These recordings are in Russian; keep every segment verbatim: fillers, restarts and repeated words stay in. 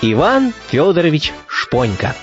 Иван Федорович Шпонька.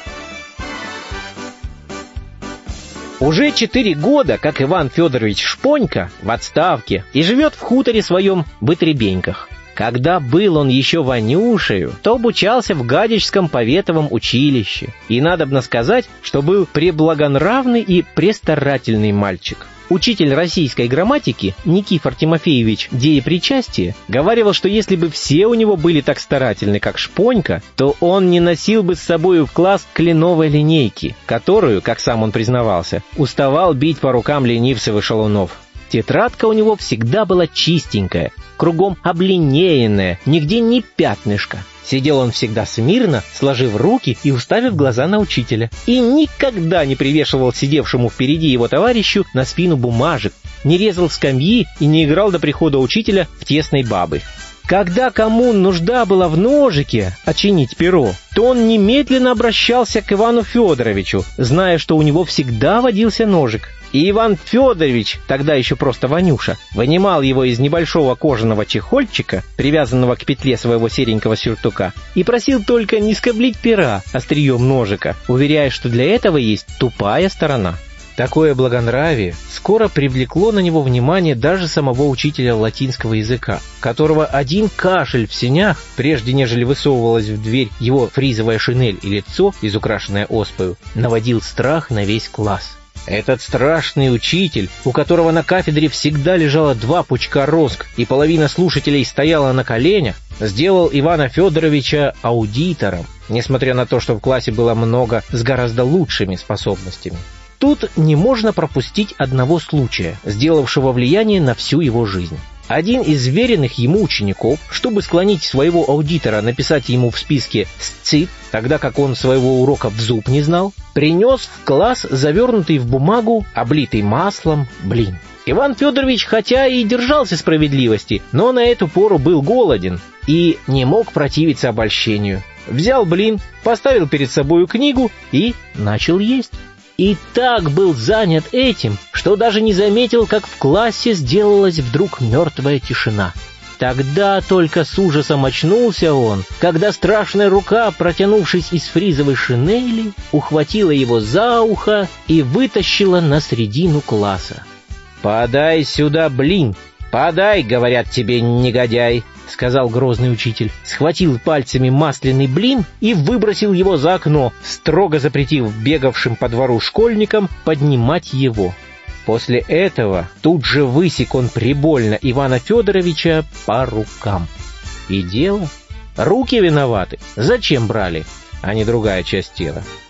Уже четыре года, как Иван Федорович Шпонька в отставке и живет в хуторе своем Вытребеньках. Когда был он еще Ванюшею, то обучался в Гадячском поветовом училище. И надобно сказать, что был преблагонравный и престарательный мальчик. Учитель российской грамматики Никифор Тимофеевич Деепричастие говаривал, что если бы все у него были так старательны, как Шпонька, то он не носил бы с собою в класс кленовой линейки, которую, как сам он признавался, уставал бить по рукам ленивцев и шалунов. Тетрадка у него всегда была чистенькая, кругом облинеенная, нигде ни пятнышка. Сидел он всегда смирно, сложив руки и уставив глаза на учителя. И никогда не привешивал сидевшему впереди его товарищу на спину бумажек, не резал скамьи и не играл до прихода учителя в тесной бабы. Когда кому нужда была в ножике очинить перо, то он немедленно обращался к Ивану Федоровичу, зная, что у него всегда водился ножик. И Иван Федорович, тогда еще просто Ванюша, вынимал его из небольшого кожаного чехольчика, привязанного к петле своего серенького сюртука, и просил только не скоблить пера острием ножика, уверяя, что для этого есть тупая сторона. Такое благонравие скоро привлекло на него внимание даже самого учителя латинского языка, которого один кашель в сенях, прежде нежели высовывалась в дверь его фризовая шинель и лицо, изукрашенное оспою, наводил страх на весь класс. Этот страшный учитель, у которого на кафедре всегда лежало два пучка розг и половина слушателей стояла на коленях, сделал Ивана Федоровича аудитором, несмотря на то, что в классе было много с гораздо лучшими способностями. Тут не можно пропустить одного случая, сделавшего влияние на всю его жизнь. Один из веренных ему учеников, чтобы склонить своего аудитора написать ему в списке «сцит», тогда как он своего урока в зуб не знал, принес в класс завернутый в бумагу, облитый маслом, блин. Иван Федорович хотя и держался справедливости, но на эту пору был голоден и не мог противиться обольщению. Взял блин, поставил перед собою книгу и начал есть. И так был занят этим, что даже не заметил, как в классе сделалась вдруг мертвая тишина. Тогда только с ужасом очнулся он, когда страшная рука, протянувшись из фризовой шинели, ухватила его за ухо и вытащила на середину класса. «Подай сюда блин! Подай, говорят тебе, негодяй!» — сказал грозный учитель, схватил пальцами масляный блин и выбросил его за окно, строго запретив бегавшим по двору школьникам поднимать его. После этого тут же высек он прибольно Ивана Федоровича по рукам. И дело. Руки виноваты. Зачем брали, а не другая часть тела?